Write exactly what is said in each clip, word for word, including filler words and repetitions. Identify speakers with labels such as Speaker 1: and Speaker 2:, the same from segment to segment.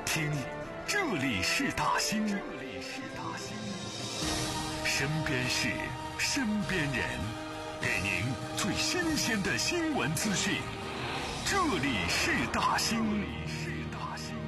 Speaker 1: 听，这里是大兴，这里是大兴，身边事，身边人，给您最新鲜的新闻资讯。这里是大兴，这里是大兴。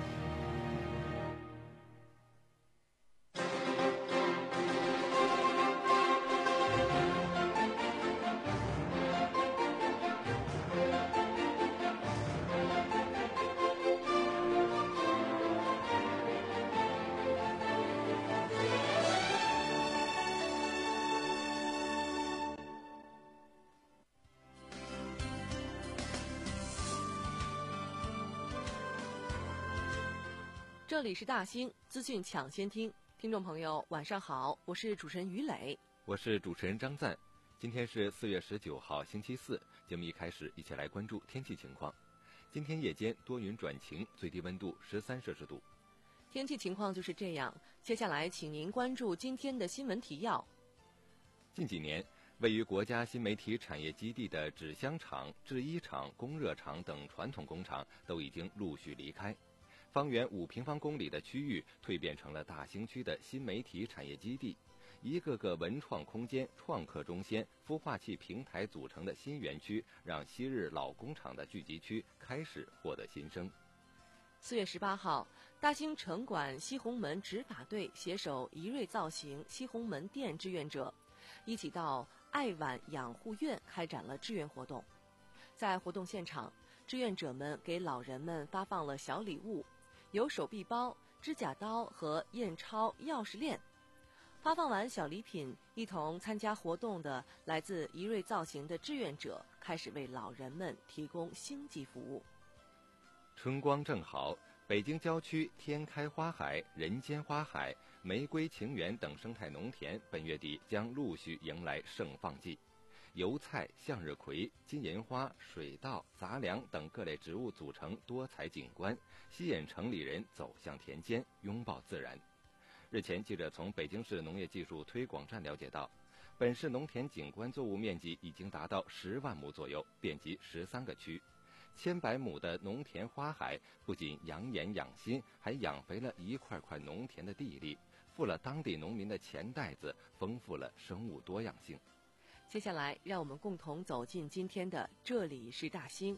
Speaker 2: 这里是大兴资讯抢先听，听众朋友晚上好，我是主持人于磊，
Speaker 3: 我是主持人张赞。今天是四月十九号星期四，节目一开始一起来关注天气情况。今天夜间多云转晴，最低温度十三摄氏度。
Speaker 2: 天气情况就是这样，接下来请您关注今天的新闻提要。
Speaker 3: 近几年，位于国家新媒体产业基地的纸箱厂、制衣厂、供热厂等传统工厂都已经陆续离开。方圆五平方公里的区域蜕变成了大兴区的新媒体产业基地，一个个文创空间、创客中心、孵化器平台组成的新园区，让昔日老工厂的聚集区开始获得新生。
Speaker 2: 四月十八号，大兴城管西红门执法队携手怡瑞造型西红门店志愿者，一起到爱晚养护院开展了志愿活动。在活动现场，志愿者们给老人们发放了小礼物，有手臂包、指甲刀和验钞钥匙链。发放完小礼品，一同参加活动的来自怡瑞造型的志愿者开始为老人们提供星级服务。
Speaker 3: 春光正好，北京郊区天开花海、人间花海、玫瑰情缘等生态农田本月底将陆续迎来盛放季。油菜、向日葵、金银花、水稻、杂粮等各类植物组成多彩景观，吸引城里人走向田间，拥抱自然。日前，记者从北京市农业技术推广站了解到，本市农田景观作物面积已经达到十万亩左右，遍及十三个区。千百亩的农田花海不仅养眼养心，还养肥了一块块农田的地力，富了当地农民的钱袋子，丰富了生物多样性。
Speaker 2: 接下来，让我们共同走进今天的这里是大兴。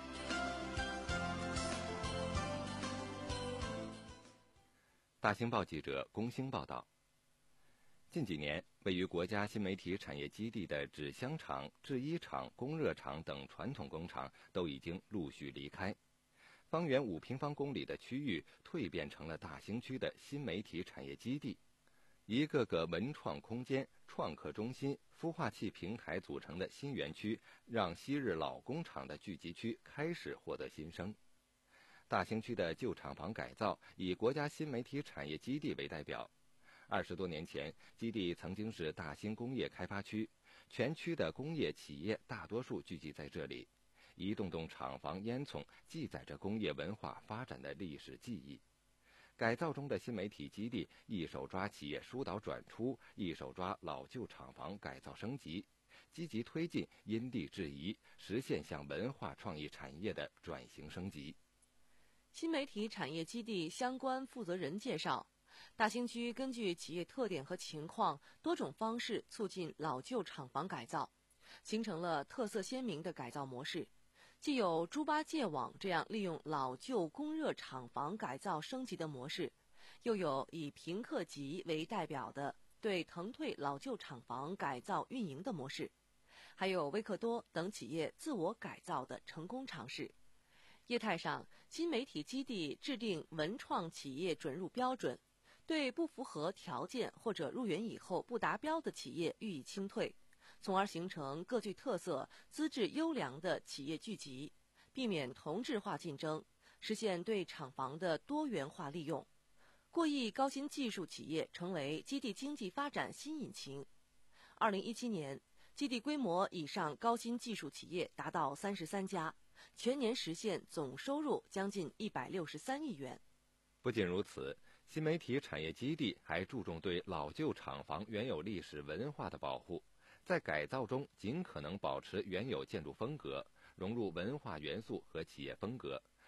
Speaker 3: 大兴报记者龚兴报道。近几年，位于国家新媒体产业基地的纸箱厂、制衣厂、供热厂等传统工厂都已经陆续离开。方圆五平方公里的区域蜕变成了大兴区的新媒体产业基地。一个个文创空间、创客中心、孵化器平台组成的新园区，让昔日老工厂的聚集区开始获得新生。大兴区的旧厂房改造以国家新媒体产业基地为代表。二十多年前，基地曾经是大兴工业开发区，全区的工业企业大多数聚集在这里，一栋栋厂房烟囱记载着工业文化发展的历史记忆。改造中的新媒体基地一手抓企业疏导转出，一手抓老旧厂房改造升级，积极推进因地制宜，实现向文化创意产业的转型升级。
Speaker 2: 新媒体产业基地相关负责人介绍，大兴区根据企业特点和情况，多种方式促进老旧厂房改造，形成了特色鲜明的改造模式。既有猪八戒网这样利用老旧供热厂房改造升级的模式，又有以平克集为代表的对腾退老旧厂房改造运营的模式，还有微克多等企业自我改造的成功尝试。业态上，新媒体基地制定文创企业准入标准，对不符合条件或者入园以后不达标的企业予以清退，从而形成各具特色、资质优良的企业聚集，避免同质化竞争，实现对厂房的多元化利用。过亿高新技术企业成为基地经济发展新引擎。二零一七年，基地规模以上高新技术企业达到三十三家，全年实现总收入将近一百六十三亿元。
Speaker 3: 不仅如此，新媒体产业基地还注重对老旧厂房原有历史文化的保护，在改造中尽可能保持原有建筑风格，融入文化元素和企业风格，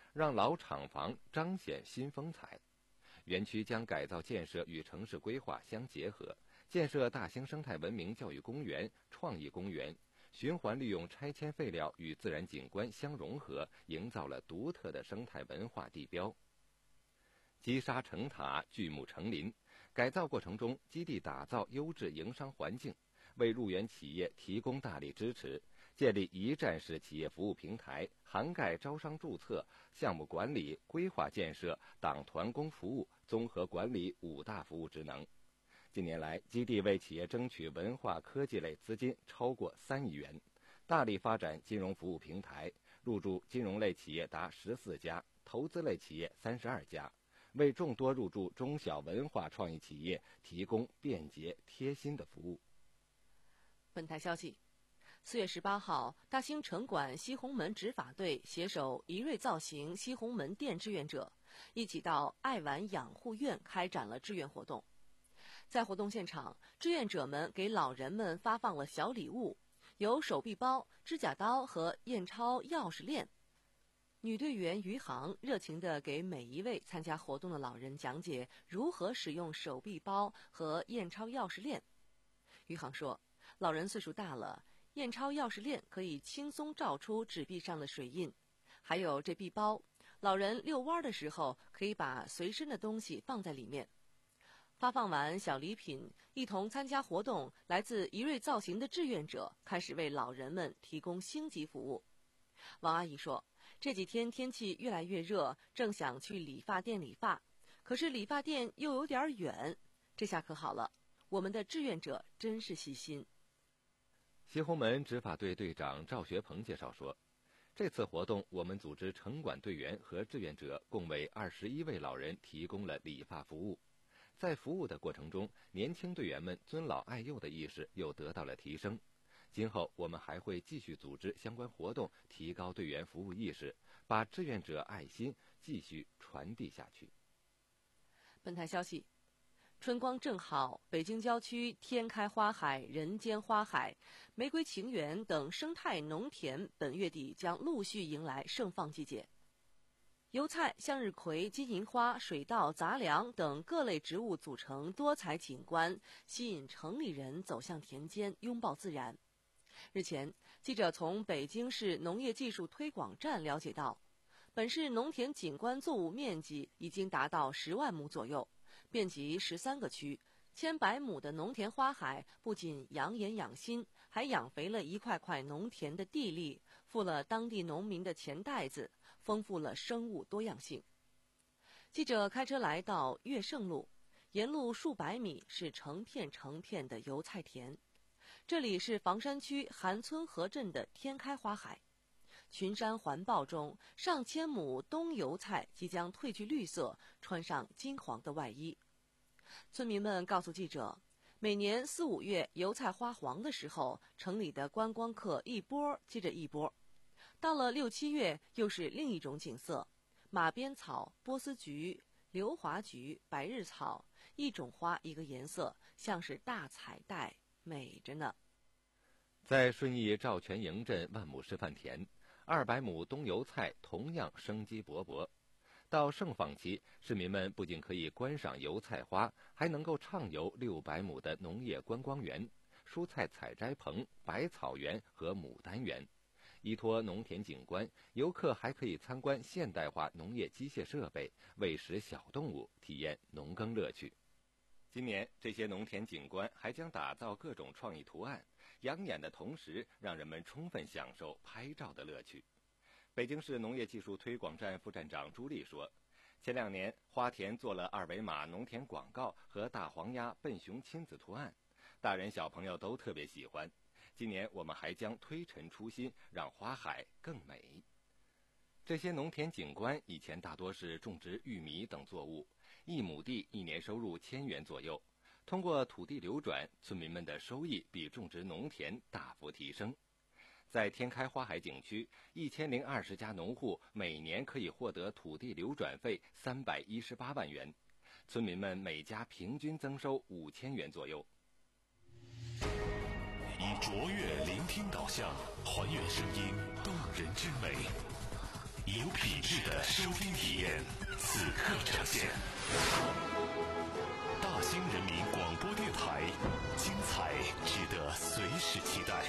Speaker 3: 让老厂房彰显新风采。园区将改造建设与城市规划相结合，建设大兴生态文明教育公园、创意公园，循环利用拆迁废料与自然景观相融合，营造了独特的生态文化地标。积沙成塔，巨木成林。改造过程中，基地打造优质营商环境，为入园企业提供大力支持，建立一站式企业服务平台，涵盖招商注册、项目管理、规划建设、党团工服务、综合管理五大服务职能。近年来，基地为企业争取文化科技类资金超过三亿元，大力发展金融服务平台，入驻金融类企业达十四家，投资类企业三十二家，为众多入驻中小文化创意企业提供便捷贴心的服务。
Speaker 2: 本台消息，四月十八号，大兴城管西红门执法队携手怡瑞造型西红门店志愿者，一起到爱玩养护院开展了志愿活动。在活动现场，志愿者们给老人们发放了小礼物，有手臂包、指甲刀和验钞钥匙链。女队员于航热情地给每一位参加活动的老人讲解如何使用手臂包和验钞钥匙链。于航说，老人岁数大了，验钞钥匙链可以轻松照出纸币上的水印，还有这臂包，老人遛弯的时候可以把随身的东西放在里面。发放完小礼品，一同参加活动来自怡瑞造型的志愿者开始为老人们提供星级服务。王阿姨说，这几天天气越来越热，正想去理发店理发，可是理发店又有点远，这下可好了，我们的志愿者真是细心。
Speaker 3: 西红门执法队队长赵学鹏介绍说，这次活动我们组织城管队员和志愿者共为二十一位老人提供了理发服务。在服务的过程中，年轻队员们尊老爱幼的意识又得到了提升。今后我们还会继续组织相关活动，提高队员服务意识，把志愿者爱心继续传递下去。
Speaker 2: 本台消息，春光正好，北京郊区天开花海、人间花海、玫瑰情缘等生态农田本月底将陆续迎来盛放季节。油菜、向日葵、金银花、水稻、杂粮等各类植物组成多彩景观，吸引城里人走向田间，拥抱自然。日前，记者从北京市农业技术推广站了解到，本市农田景观作物面积已经达到十万亩左右，遍及十三个区。千百亩的农田花海不仅养眼养心，还养肥了一块块农田的地力，富了当地农民的钱袋子，丰富了生物多样性。记者开车来到乐盛路，沿路数百米是成片成片的油菜田。这里是房山区韩村河镇的天开花海，群山环抱中，上千亩冬油菜即将褪去绿色，穿上金黄的外衣。村民们告诉记者，每年四五月油菜花黄的时候，城里的观光客一波接着一波，到了六七月又是另一种景色，马鞭草、波斯菊、硫华菊、白日草，一种花一个颜色，像是大彩带，美着呢。
Speaker 3: 在顺义赵全营镇万亩示范田，二百亩冬油菜同样生机勃勃。到盛放期，市民们不仅可以观赏油菜花，还能够畅游六百亩的农业观光园、蔬菜采摘棚、百草园和牡丹园。依托农田景观，游客还可以参观现代化农业机械设备，喂食小动物，体验农耕乐趣。今年，这些农田景观还将打造各种创意图案，养眼的同时，让人们充分享受拍照的乐趣。北京市农业技术推广站副站长朱丽说，前两年花田做了二维码农田广告和大黄鸭、笨熊亲子图案，大人小朋友都特别喜欢。今年我们还将推陈出新，让花海更美。这些农田景观以前大多是种植玉米等作物，一亩地一年收入千元左右。通过土地流转，村民们的收益比种植农田大幅提升。在天开花海景区，一千零二十家农户每年可以获得土地流转费三百一十八万元，村民们每家平均增收五千元左右。
Speaker 1: 以卓越聆听导向，还原声音动人之美。 有品质的收听体验，此刻呈现。大兴人民广播电台，精彩值得随时期待。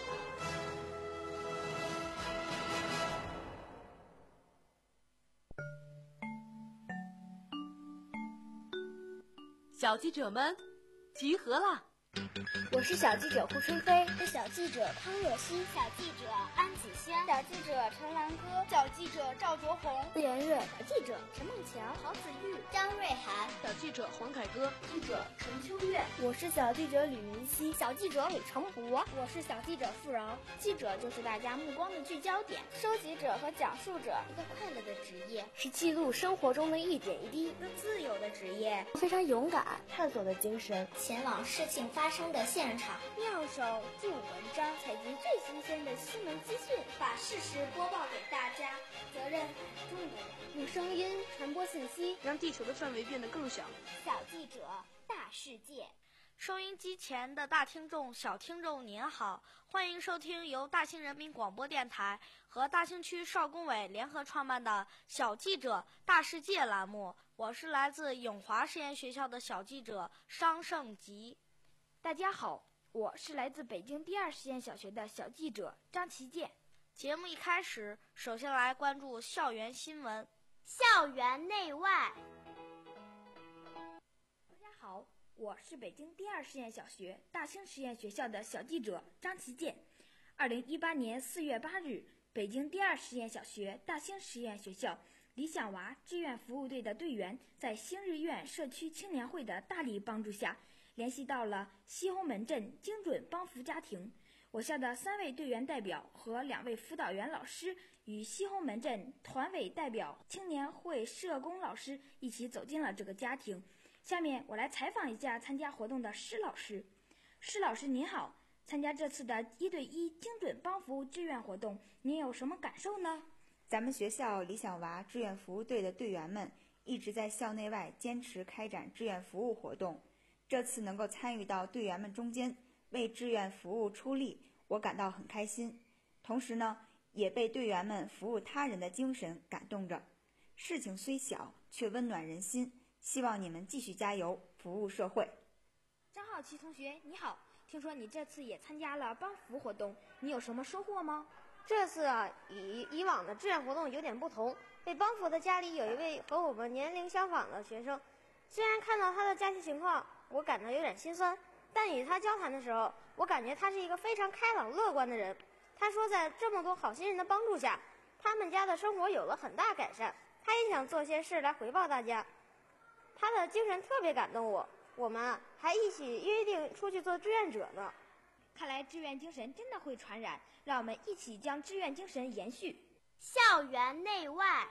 Speaker 2: 小记者们，集合啦！
Speaker 4: 我是小记者胡春飞，
Speaker 5: 是小记者康若曦，
Speaker 6: 小记者安子轩，
Speaker 7: 小记者陈兰歌，
Speaker 8: 小记者赵卓红，
Speaker 9: 顾妍月，
Speaker 10: 小记者陈梦强，
Speaker 11: 郝子玉，
Speaker 12: 张瑞涵，
Speaker 13: 小记者黄凯歌，
Speaker 14: 记者陈秋月，
Speaker 15: 我是小记者吕明熙，
Speaker 16: 小记者李成博，
Speaker 17: 我是小记者付饶。
Speaker 18: 记者就是大家目光的聚焦点，
Speaker 19: 收集者和讲述者，
Speaker 20: 一个快乐的职业，
Speaker 21: 是记录生活中的一点一滴，
Speaker 19: 一个自由的职业，
Speaker 21: 非常勇敢，探索的精神，
Speaker 12: 前往事情发生的现场，
Speaker 4: 妙手著文章，采集最新鲜的新闻资讯，
Speaker 6: 把事实播报给大家，责任重的人，
Speaker 4: 用声音传播信息，
Speaker 13: 让地球的范围变得更小。
Speaker 6: 小记者大世界。
Speaker 22: 收音机前的大听众、小听众您好，欢迎收听由大兴人民广播电台和大兴区少工委联合创办的小记者大世界栏目。我是来自永华实验学校的小记者商胜吉。
Speaker 23: 大家好，我是来自北京第二实验小学的小记者张其健。
Speaker 22: 节目一开始，首先来关注校园新闻。
Speaker 6: 校园内外。
Speaker 23: 大家好，我是北京第二实验小学大兴实验学校的小记者张其健。二零一八年四月八日，北京第二实验小学大兴实验学校理想娃志愿服务队的队员在兴日苑社区青年会的大力帮助下，联系到了西红门镇精准帮扶家庭。我校的三位队员代表和两位辅导员老师与西红门镇团委代表、青年会社工老师一起走进了这个家庭。下面我来采访一下参加活动的施老师。施老师您好，参加这次的一对一精准帮扶志愿活动，您有什么感受呢？
Speaker 24: 咱们学校理想娃志愿服务队的队员们一直在校内外坚持开展志愿服务活动，这次能够参与到队员们中间，为志愿服务出力，我感到很开心。同时呢，也被队员们服务他人的精神感动着。事情虽小，却温暖人心。希望你们继续加油，服务社会。
Speaker 23: 张浩奇同学你好，听说你这次也参加了帮扶活动，你有什么收获吗？
Speaker 25: 这次啊，与以往的志愿活动有点不同。被帮扶的家里有一位和我们年龄相仿的学生，虽然看到他的家庭情况，我感到有点心酸，但与他交谈的时候，我感觉他是一个非常开朗乐观的人。他说，在这么多好心人的帮助下，他们家的生活有了很大改善，他也想做些事来回报大家。他的精神特别感动我，我们啊还一起约定出去做志愿者呢。
Speaker 23: 看来志愿精神真的会传染，让我们一起将志愿精神延续。
Speaker 6: 校园内外。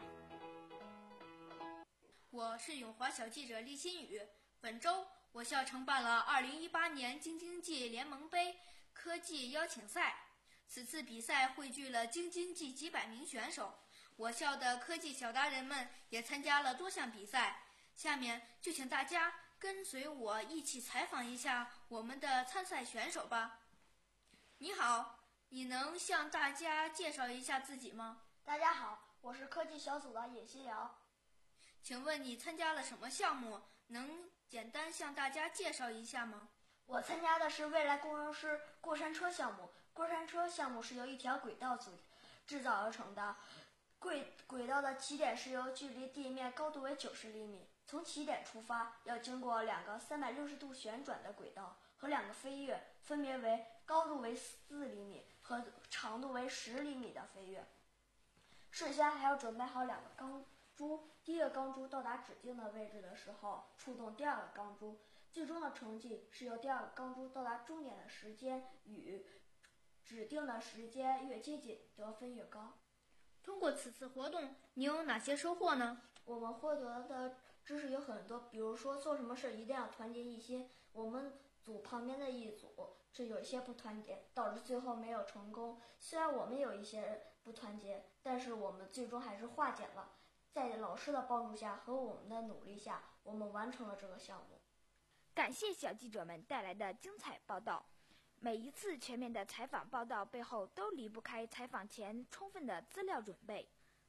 Speaker 26: 我是永华小记者厉新宇。本周我校承办了二零一八年京津冀联盟杯科技邀请赛，此次比赛汇聚了京津冀几百名选手，我校的科技小达人们也参加了多项比赛。下面就请大家跟随我一起采访一下我们的参赛选手吧。你好，你能向大家介绍一下自己吗？
Speaker 27: 大家好，我是科技小组的尹新瑶。
Speaker 26: 请问你参加了什么项目？能简单向大家介绍一下吗？
Speaker 27: 我参加的是未来工程师过山车项目。过山车项目是由一条轨道组制造而成的，轨轨道的起点是由距离地面高度为九十厘米，从起点出发要经过两个三百六十度旋转的轨道和两个飞跃，分别为高度为四厘米和长度为十厘米的飞跃。事先还要准备好两个钢珠，第一个钢珠到达指定的位置的时候触动第二个钢珠，最终的成绩是由第二个钢珠到达终点的时间与指定的时间越接近，得分越高。
Speaker 26: 通过此次活动，你有哪些收获呢？
Speaker 27: 我们获得的知识有很多，比如说做什么事一定要团结一心。我们组旁边的一组是有一些不团结，导致最后没有成功。虽然我们有一些不团结，但是我们最终还是化解了。在老师的帮助下和我们的努力下，我们完成了这个项目。
Speaker 23: 感谢小记者们带来的精彩报道。每一次全面的采访报道背后都离不开采访前充分的资料准备。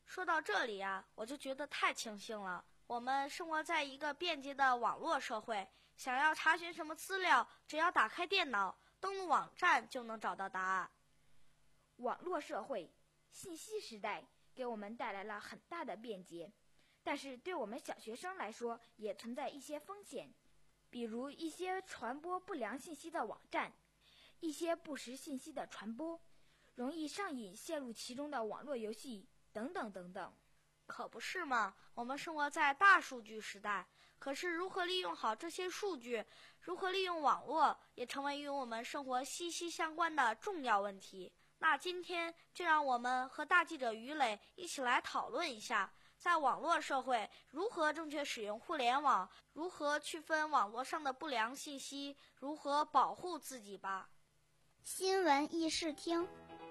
Speaker 22: 说到这里啊，我就觉得太庆幸了。我们生活在一个便捷的网络社会，想要查询什么资料，只要打开电脑，登录网站就能找到答案。
Speaker 23: 网络社会、信息时代给我们带来了很大的便捷，但是对我们小学生来说，也存在一些风险，比如一些传播不良信息的网站，一些不实信息的传播，容易上瘾陷入其中的网络游戏等等等等。
Speaker 22: 可不是嘛，我们生活在大数据时代，可是如何利用好这些数据，如何利用网络，也成为与我们生活息息相关的重要问题。那今天就让我们和大记者于磊一起来讨论一下，在网络社会如何正确使用互联网，如何区分网络上的不良信息，如何保护自己吧。
Speaker 4: 新闻议事厅，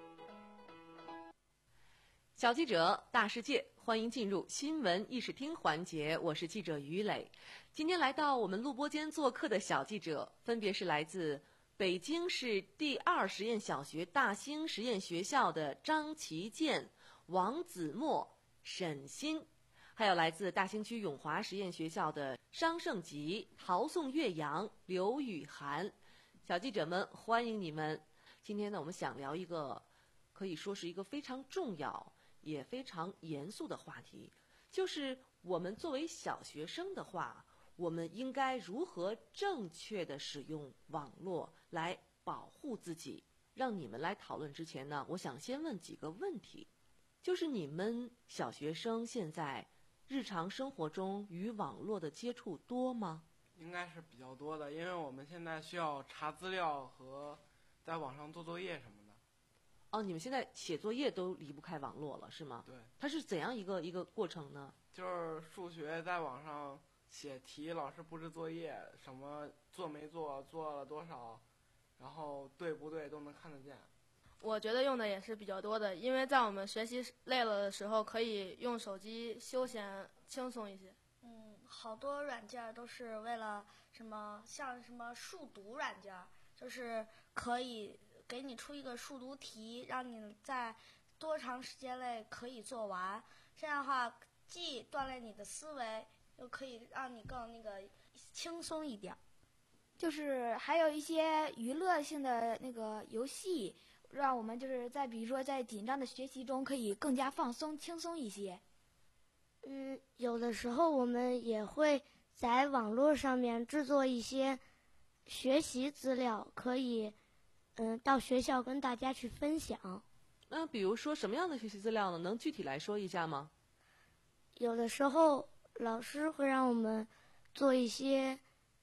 Speaker 2: 小记者大世界，欢迎进入新闻议事厅环节，我是记者于磊。今天来到我们录播间做客的小记者，分别是来自北京市第二实验小学大兴实验学校的张其健、王子墨、沈鑫，还有来自大兴区永华实验学校的商胜吉、陶宋岳阳、刘雨涵。小记者们，欢迎你们！今天呢，我们想聊一个可以说是一个非常重要也非常严肃的话题，就是我们作为小学生的话，我们应该如何正确的使用网络来保护自己。让你们来讨论之前呢，我想先问几个问题，就是你们小学生现在日常生活中与网络的接触多吗？
Speaker 7: 应该是比较多的，因为我们现在需要查资料和在网上做作业什么的。
Speaker 2: 哦，你们现在写作业都离不开网络了，是吗？
Speaker 7: 对。
Speaker 2: 它是怎样一个一个过程呢？
Speaker 7: 就是数学在网上写题，老师布置作业，什么做没做，做了多少，然后对不对都能看得见。
Speaker 13: 我觉得用的也是比较多的，因为在我们学习累了的时候，可以用手机休闲轻松一些。
Speaker 22: 嗯，好多软件都是为了什么，像什么数独软件，就是可以给你出一个数独题，让你在多长时间内可以做完。这样的话，既锻炼你的思维，又可以让你更那个轻松一点。
Speaker 23: 就是还有一些娱乐性的那个游戏，让我们就是在比如说在紧张的学习中可以更加放松轻松一些。
Speaker 25: 嗯，有的时候我们也会在网络上面制作一些学习资料，可以嗯到学校跟大家去分享。
Speaker 2: 那比如说什么样的学习资料呢？能具体来说一下吗？
Speaker 25: 有的时候老师会让我们做一些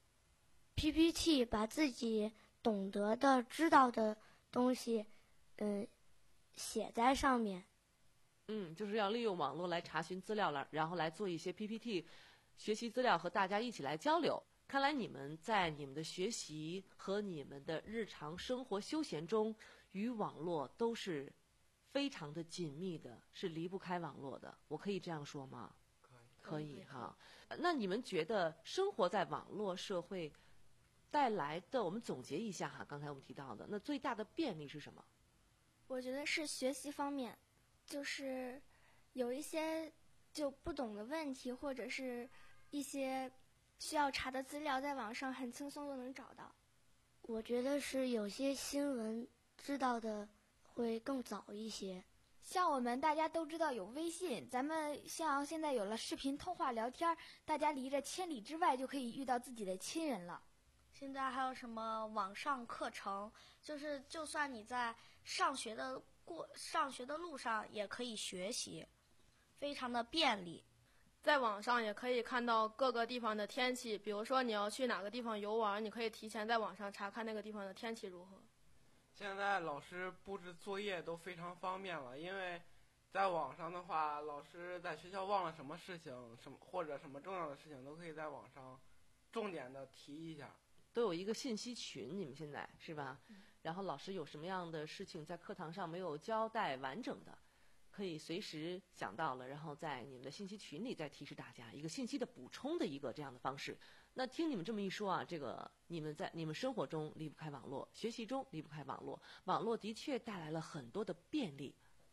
Speaker 25: P P T， 把自己懂得的、知道的东西嗯写在上面。
Speaker 2: 嗯，就是要利用网络来查询资料了，然后来做一些 P P T 学习资料，和大家一起来交流。看来你们在你们的学习和你们的日常生活休闲中，与网络都是非常的紧密的，是离不开网络的。我可以这样说吗？
Speaker 7: 可以，
Speaker 2: 可以哈。那你们觉得生活在网络社会带来的，我们总结一下哈，刚才我们提到的，那最大的便利是什么？
Speaker 9: 我觉得是学习方面。就是有一些就不懂的问题，或者是一些需要查的资料，在网上很轻松就能找到。
Speaker 25: 我觉得是有些新闻知道的会更早一些。
Speaker 23: 像我们大家都知道有微信，咱们像现在有了视频通话聊天，大家离着千里之外就可以遇到自己的亲人了。
Speaker 22: 现在还有什么网上课程，就是就算你在上学的过上学的路上也可以学习，非常的便利。
Speaker 13: 在网上也可以看到各个地方的天气，比如说你要去哪个地方游玩，你可以提前在网上查看那个地方的天气如何。
Speaker 7: 现在老师布置作业都非常方便了，因为在网上的话，老师在学校忘了什么事情，什么或者什么重要的事情，都可以在网上重点的提一下。
Speaker 2: 都有一个信息群，你们现在是吧？嗯、然后老师有什么样的事情在课堂上没有交代完整的，可以随时想到了，然后在你们的信息群里再提示大家一个信息的补充的一个这样的方式。那听你们这么一说啊，这个你们在你们生活中离不开网络，学习中离不开网络，网络的确带来了很多的便利。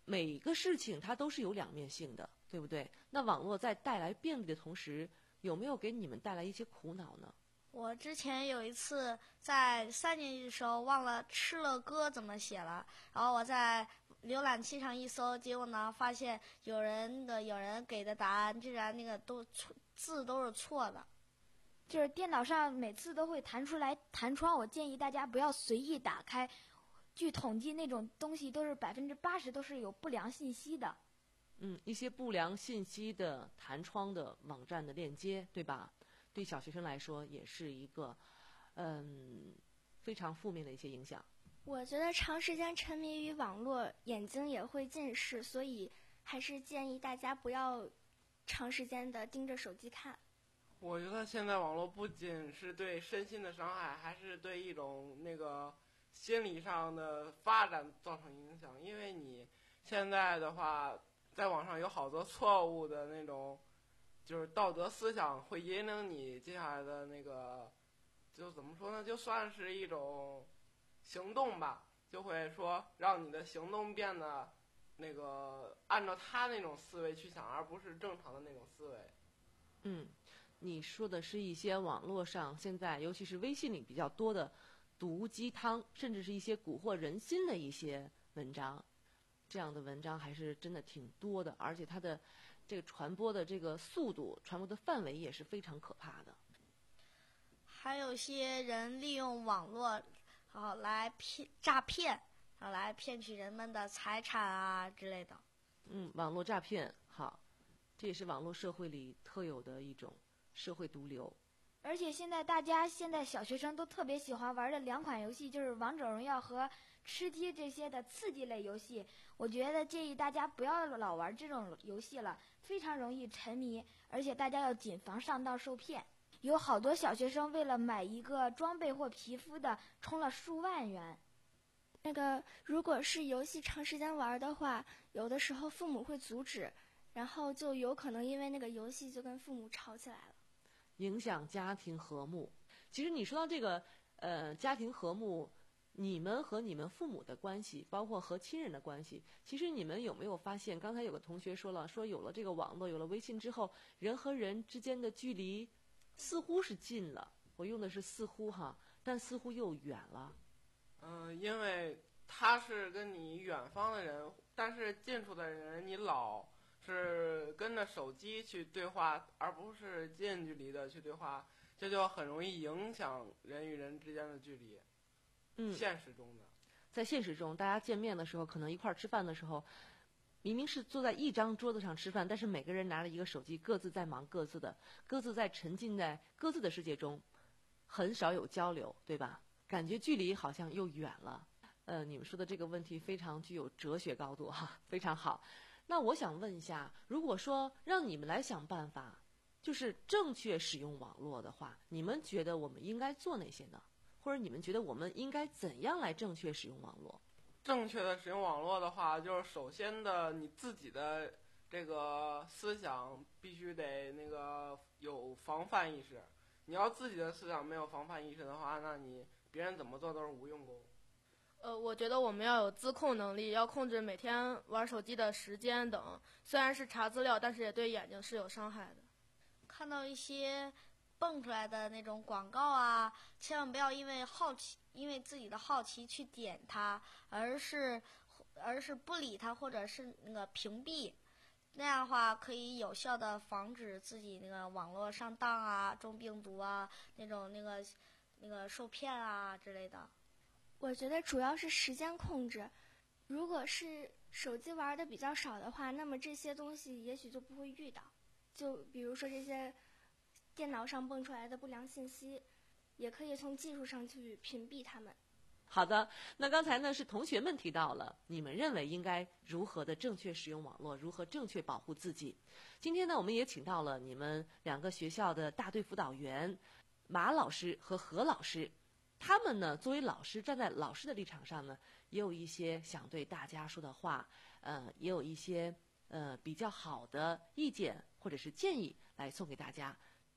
Speaker 2: 每一个事情它都是有两面性的，对不对？那网络在带来便利的同时，有没有给你们带来一些苦恼呢？
Speaker 22: 我之前有一次在三年级的时候忘了吃了歌怎么写了，然后我在浏览器上一搜，结果呢发现有人的有人给的答案居然那个都错字都是错的。
Speaker 23: 就是电脑上每次都会弹出来弹窗，我建议大家不要随意打开。据统计，那种东西都是百分之八十都是有不良信息的。
Speaker 2: 嗯，一些不良信息的弹窗的网站的链接，对吧？对小学生来说也是一个嗯非常负面的一些影响。
Speaker 9: 我觉得长时间沉迷于网络，眼睛也会近视，所以还是建议大家不要长时间的盯着手机看。
Speaker 7: 我觉得现在网络不仅是对身心的伤害，还是对一种那个心理上的发展造成影响。因为你现在的话，在网上有好多错误的那种，就是道德思想，会引领你接下来的那个，就怎么说呢？就算是一种行动吧，就会说让你的行动变得那个按照他那种思维去想，而不是正常的那种思维。
Speaker 2: 嗯。你说的是一些网络上现在尤其是微信里比较多的毒鸡汤，甚至是一些蛊惑人心的一些文章，这样的文章还是真的挺多的，而且它的这个传播的这个速度、传播的范围也是非常可怕的。
Speaker 22: 还有些人利用网络好来骗诈骗，好来骗取人们的财产啊之类的。
Speaker 2: 嗯，网络诈骗，好，这也是网络社会里特有的一种社会毒瘤。
Speaker 23: 而且现在大家现在小学生都特别喜欢玩的两款游戏，就是王者荣耀和吃鸡这些的刺激类游戏。我觉得建议大家不要老玩这种游戏了，非常容易沉迷，而且大家要谨防上当受骗。有好多小学生为了买一个装备或皮肤的，充了数万元。
Speaker 9: 那个如果是游戏长时间玩的话，有的时候父母会阻止，然后就有可能因为那个游戏就跟父母吵起来了，
Speaker 2: 影响家庭和睦。其实你说到这个呃家庭和睦，你们和你们父母的关系，包括和亲人的关系，其实你们有没有发现，刚才有个同学说了，说有了这个网络，有了微信之后，人和人之间的距离似乎是近了，我用的是似乎哈，但似乎又远了。
Speaker 7: 嗯、呃，因为他是跟你远方的人，但是近处的人你老是跟着手机去对话，而不是近距离的去对话，这就很容易影响人与人之间的距离。
Speaker 2: 嗯，
Speaker 7: 现实中的，
Speaker 2: 在现实中，大家见面的时候，可能一块儿吃饭的时候，明明是坐在一张桌子上吃饭，但是每个人拿着一个手机，各自在忙各自的，各自在沉浸在各自的世界中，很少有交流，对吧？感觉距离好像又远了。呃，你们说的这个问题非常具有哲学高度哈，非常好。那我想问一下，如果说让你们来想办法，就是正确使用网络的话，你们觉得我们应该做哪些呢？或者你们觉得我们应该怎样来正确使用网络？
Speaker 7: 正确的使用网络的话，就是首先的你自己的这个思想必须得那个有防范意识。你要自己的思想没有防范意识的话，那你别人怎么做都是无用功。
Speaker 13: 呃，我觉得我们要有自控能力，要控制每天玩手机的时间等。虽然是查资料，但是也对眼睛是有伤害的。
Speaker 22: 看到一些蹦出来的那种广告啊，千万不要因为好奇，因为自己的好奇去点它，而是而是不理它，或者是那个屏蔽。那样的话可以有效的防止自己那个网络上当啊、中病毒啊、那种那个那个受骗啊之类的。
Speaker 9: 我觉得主要是时间控制。如果是手机玩的比较少的话，那么这些东西也许就不会遇到。就比如说这些电脑上蹦出来的不良信息，也可以从技术上去屏蔽它们。
Speaker 2: 好的，那刚才呢是同学们提到了你们认为应该如何的正确使用网络，如何正确保护自己。今天呢我们也请到了你们两个学校的大队辅导员马老师和何老师，他们呢作为老师，站在老师的立场上呢，也有一些想对大家说的话，呃，也有一些呃比较好的意见或者是建议来送给大家。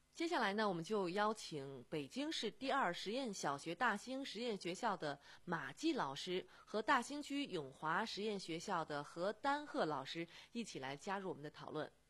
Speaker 2: 接下来呢，我们就邀请北京市第二实验小学大兴实验学校的马季老师和大兴区永华实验学校的何丹鹤老师一起来加入我们的讨论。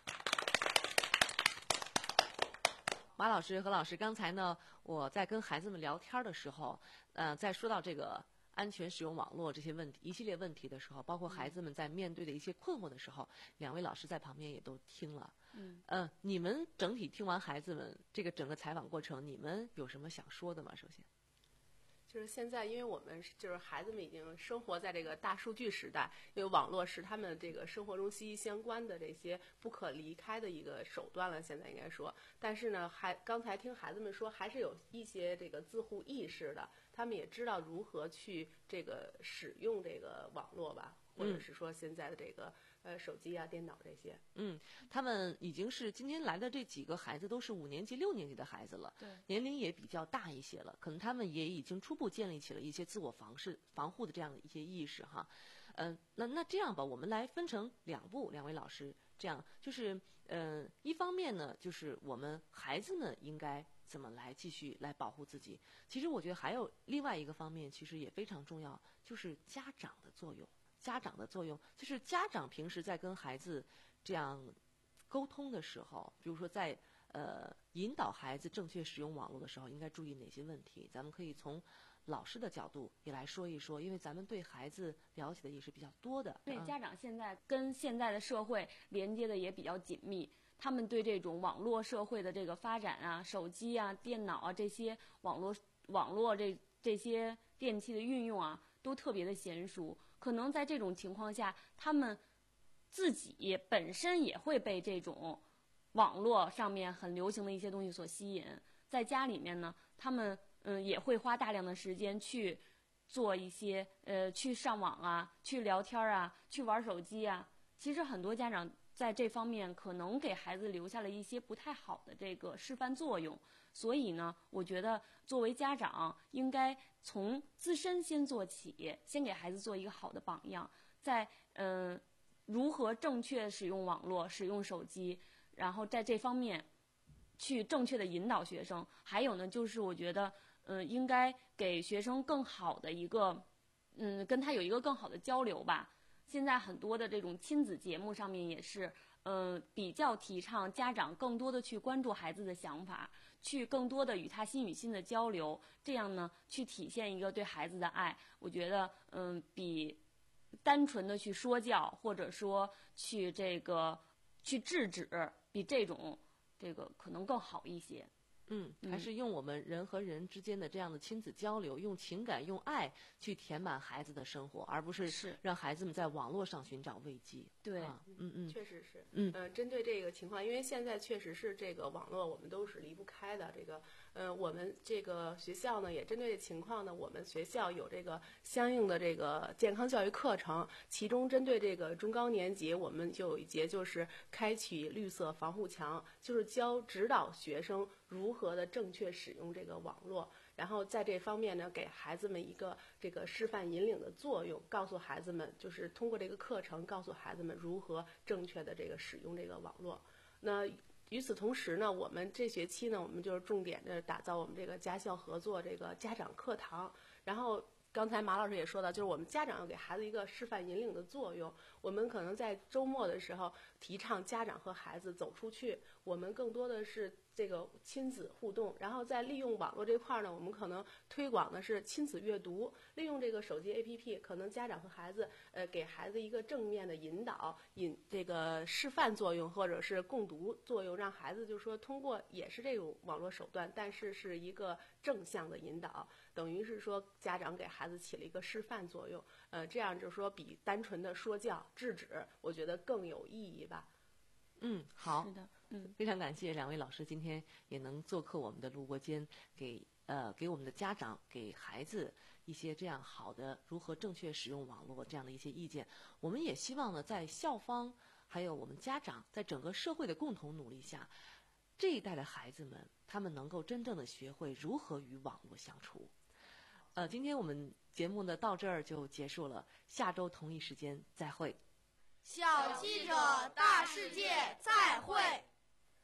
Speaker 2: 马老师、何老师，刚才呢，我在跟孩子们聊天的时候，呃，在说到这个安全使用网络这些问题、一系列问题的时候，包括孩子们在面对的一些困惑的时候，两位老师在旁边也都听了。嗯，呃，你们整体听完孩子们这个整个采访过程，你们有什么想说的吗？首先，
Speaker 3: 就是现在，因为我们就是孩子们已经生活在这个大数据时代，因为网络是他们这个生活中息息相关的这些不可离开的一个手段了。现在应该说，但是呢，还刚才听孩子们说，还是有一些这个自护意识的，他们也知道如何去这个使用这个网络吧，或者是说现在的这个。呃，手机啊、电脑这些，
Speaker 2: 嗯，他们已经是今天来的这几个孩子都是五年级、六年级的孩子了，
Speaker 3: 对，
Speaker 2: 年龄也比较大一些了，可能他们也已经初步建立起了一些自我防事、防护的这样的一些意识哈。嗯、呃，那那这样吧，我们来分成两步，两位老师，这样就是呃，一方面呢，就是我们孩子们应该怎么来继续来保护自己。其实我觉得还有另外一个方面，其实也非常重要，就是家长的作用。家长的作用就是家长平时在跟孩子这样沟通的时候，比如说在呃引导孩子正确使用网络的时候，应该注意哪些问题？咱们可以从老师的角度也来说一说，因为咱们对孩子了解的也是比较多的。
Speaker 10: 对，家长现在跟现在的社会连接的也比较紧密，他们对这种网络社会的这个发展啊、手机啊、电脑啊这些网络网络这这些电器的运用啊，都特别的娴熟。可能在这种情况下，他们自己本身也会被这种网络上面很流行的一些东西所吸引。在家里面呢，他们嗯也会花大量的时间去做一些呃去上网啊、去聊天啊、去玩手机啊。其实很多家长在这方面可能给孩子留下了一些不太好的这个示范作用。所以呢，我觉得作为家长应该从自身先做起，先给孩子做一个好的榜样，在嗯、呃、如何正确使用网络、使用手机，然后在这方面去正确的引导学生。还有呢，就是我觉得嗯、呃、应该给学生更好的一个嗯跟他有一个更好的交流吧。现在很多的这种亲子节目上面也是嗯、呃、比较提倡家长更多的去关注孩子的想法，去更多的与他心与心的交流，这样呢去体现一个对孩子的爱。我觉得嗯比单纯的去说教或者说去这个去制止，比这种这个可能更好一些。
Speaker 2: 嗯，还是用我们人和人之间的这样的亲子交流，用情感、用爱去填满孩子的生活，而不是让孩子们在网络上寻找慰藉。
Speaker 10: 对，
Speaker 2: 啊、嗯嗯，
Speaker 3: 确实是。
Speaker 2: 嗯
Speaker 3: 呃，针对这个情况，因为现在确实是这个网络，我们都是离不开的。这个，呃，我们这个学校呢，也针对这情况呢，我们学校有这个相应的这个健康教育课程，其中针对这个中高年级，我们就有一节就是开启绿色防护墙，就是教指导学生如何的正确使用这个网络，然后在这方面呢，给孩子们一个这个示范引领的作用，告诉孩子们，就是通过这个课程告诉孩子们如何正确的这个使用这个网络。那与此同时呢，我们这学期呢，我们就是重点的打造我们这个家校合作这个家长课堂，然后刚才马老师也说到，就是我们家长要给孩子一个示范引领的作用。我们可能在周末的时候提倡家长和孩子走出去，我们更多的是这个亲子互动，然后在利用网络这块呢，我们可能推广的是亲子阅读，利用这个手机 A P P， 可能家长和孩子呃给孩子一个正面的引导，引这个示范作用或者是共读作用，让孩子就是说通过也是这种网络手段，但是是一个正向的引导，等于是说家长给孩子起了一个示范作用，呃，这样就是说比单纯的说教制止，我觉得更有意义吧。
Speaker 2: 嗯，好，
Speaker 10: 是的，嗯，
Speaker 2: 非常感谢两位老师今天也能做客我们的录播间，给呃给我们的家长给孩子一些这样好的如何正确使用网络这样的一些意见。我们也希望呢，在校方还有我们家长在整个社会的共同努力下，这一代的孩子们他们能够真正的学会如何与网络相处。呃，今天我们节目呢到这儿就结束了，下周同一时间再会。
Speaker 22: 小记者大世界，再会。
Speaker 11: 听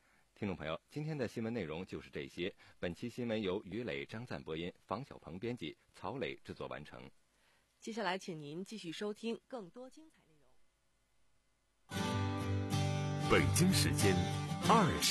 Speaker 1: 听众朋友，今天的新闻内容就是这些。本期新闻由于磊、张赞播音，房小鹏编辑，曹磊制作完成。
Speaker 2: 接下来，请您继续收听更多精彩内容。
Speaker 5: 北京时间二十。